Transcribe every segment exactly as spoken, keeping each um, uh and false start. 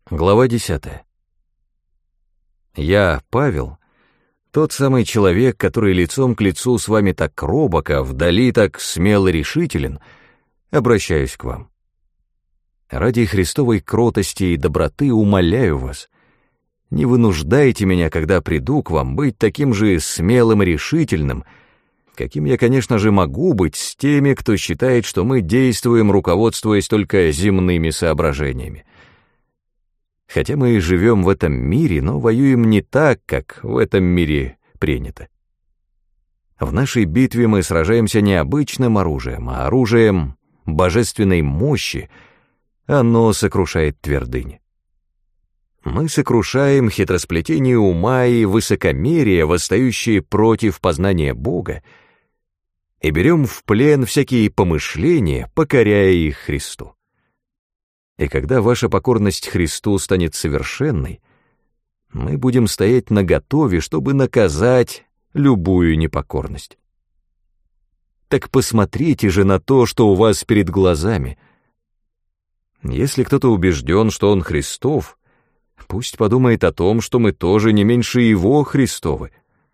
Глава десятая. Я, Павел, тот самый человек, который лицом к лицу с вами так робок, а вдали так смел и решителен, обращаюсь к вам. Ради Христовой кротости и доброты умоляю вас, не вынуждайте меня, когда приду к вам, быть таким же смелым и решительным, каким я, конечно же, могу быть с теми, кто считает, что мы действуем, руководствуясь только земными соображениями. Хотя мы и живем в этом мире, но воюем не так, как в этом мире принято. В нашей битве мы сражаемся не обычным оружием, а оружием божественной мощи. Оно сокрушает твердыни. Мы сокрушаем хитросплетение ума и высокомерие, восстающие против познания Бога, и берем в плен всякие помышления, покоряя их Христу. И когда ваша покорность Христу станет совершенной, мы будем стоять наготове, чтобы наказать любую непокорность. Так посмотрите же на то, что у вас перед глазами. Если кто-то убежден, что он Христов, пусть подумает о том, что мы тоже не меньше его Христовы.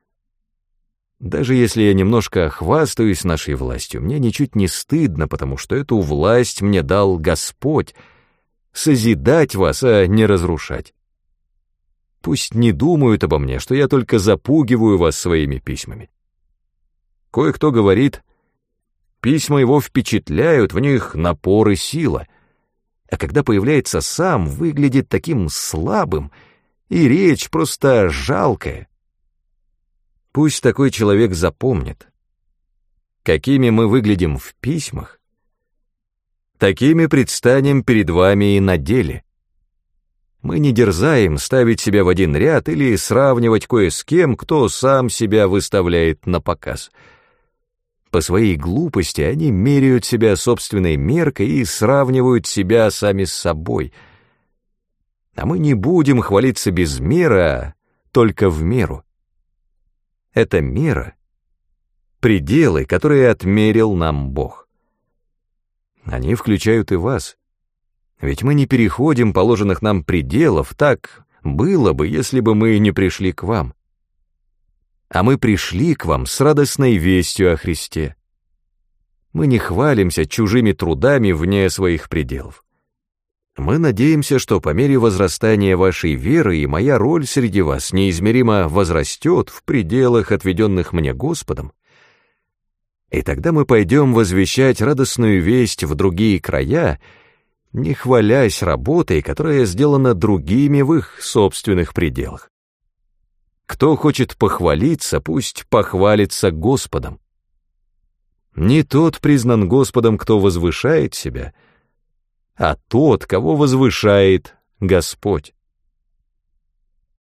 Даже если я немножко хвастаюсь нашей властью, мне ничуть не стыдно, потому что эту власть мне дал Господь, созидать вас, а не разрушать. Пусть не думают обо мне, что я только запугиваю вас своими письмами. Кое-кто говорит, письма его впечатляют, в них напор и сила, а когда появляется сам, выглядит таким слабым, и речь просто жалкая. Пусть такой человек запомнит, какими мы выглядим в письмах, такими предстанем перед вами и на деле. Мы не дерзаем ставить себя в один ряд или сравнивать кое с кем, кто сам себя выставляет на показ. По своей глупости они меряют себя собственной меркой и сравнивают себя сами с собой. А мы не будем хвалиться без меры, а только в меру. Это мера — пределы, которые отмерил нам Бог. Они включают и вас. Ведь мы не переходим положенных нам пределов, так было бы, если бы мы не пришли к вам. А мы пришли к вам с радостной вестью о Христе. Мы не хвалимся чужими трудами вне своих пределов. Мы надеемся, что по мере возрастания вашей веры и моя роль среди вас неизмеримо возрастет в пределах, отведенных мне Господом, и тогда мы пойдем возвещать радостную весть в другие края, не хвалясь работой, которая сделана другими в их собственных пределах. Кто хочет похвалиться, пусть похвалится Господом. Не тот признан Господом, кто возвышает себя, а тот, кого возвышает Господь.